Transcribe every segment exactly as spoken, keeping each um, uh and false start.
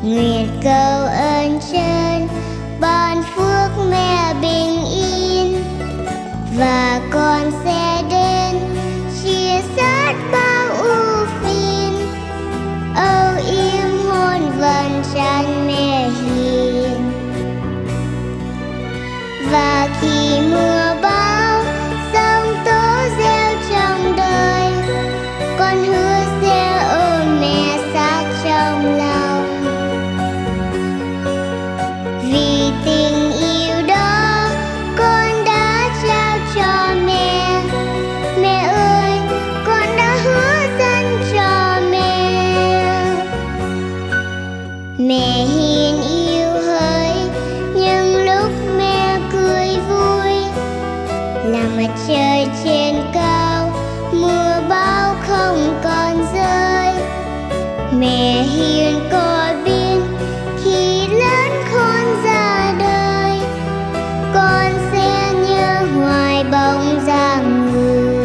nguyện cầu ơn trên ban phước mẹ bình yên, và con sẽ đến chia sát bao ưu phiền, âu yếm hôn vần chan mẹ hiền. Và khi mưa bão sóng tố gieo trong đời, con hứa sẽ ôm mẹ sát trong lòng. Vì tình yêu đó con đã trao cho mẹ, mẹ ơi con đã hứa dâng cho mẹ. Mẹ hiền yêu hỡi những lúc mẹ cười vui, là mặt trời trên cao mưa bão không còn rơi. Mẹ hiền có biết khi lớn khôn ra đời, con sẽ nhớ hoài bóng dáng người.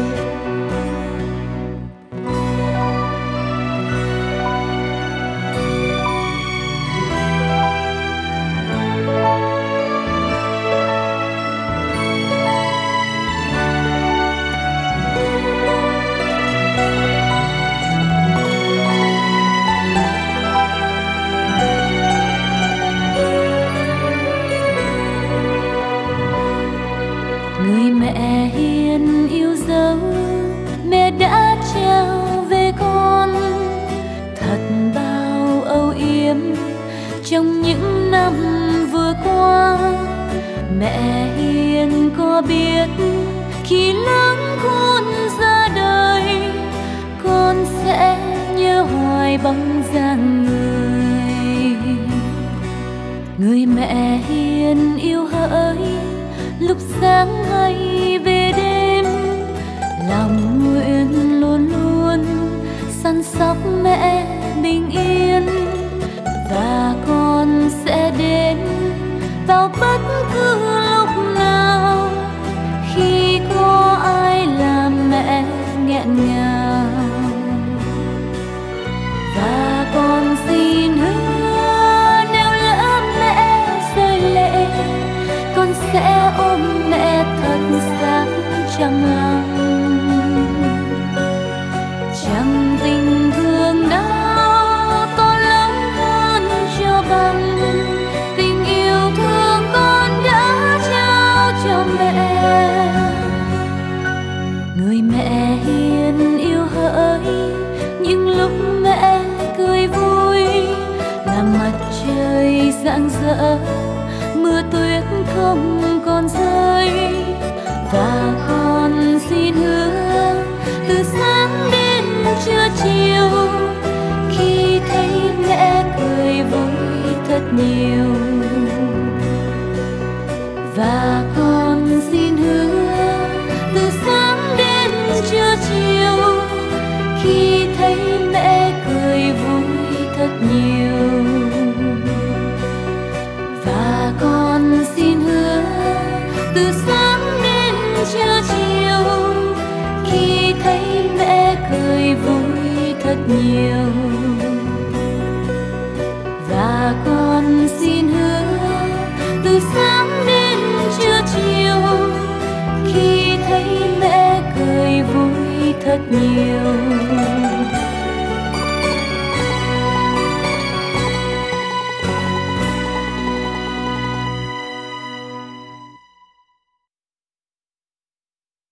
Người mẹ hiền yêu dấu, mẹ đã trao về con thật bao âu yếm trong những năm vừa qua. Mẹ hiền có biết khi lớn khôn ra đời, con sẽ nhớ hoài bóng dáng người. Người mẹ hiền yêu hỡi lúc sáng hay về đêm, lòng nguyện luôn luôn săn sóc mẹ bình yên. Và con sẽ đến vào bất cứ lúc nào khi có ai làm mẹ nghẹn ngào. Và con xin hứa nếu lỡ mẹ rơi lệ, con sẽ ôm mẹ thật sát trong lòng. Chẳng tình thương nào to lớn hơn cho bằng tình yêu thương con đã trao cho mẹ. Người mẹ hiền yêu hỡi những lúc mẹ cười vui, là mặt trời rạng rỡ mưa tuyết không còn rơi. Và con xin hứa từ sáng đến trưa chiều, khi thấy mẹ cười vui thật nhiều. Và con xin hứa từ sáng đến trưa chiều, khi thấy mẹ cười vui thật nhiều. Và con xin hứa từ sáng đến trưa chiều, khi thấy mẹ cười vui thật nhiều. Và con xin hứa từ sáng đến trưa chiều, khi thấy mẹ cười vui thật nhiều.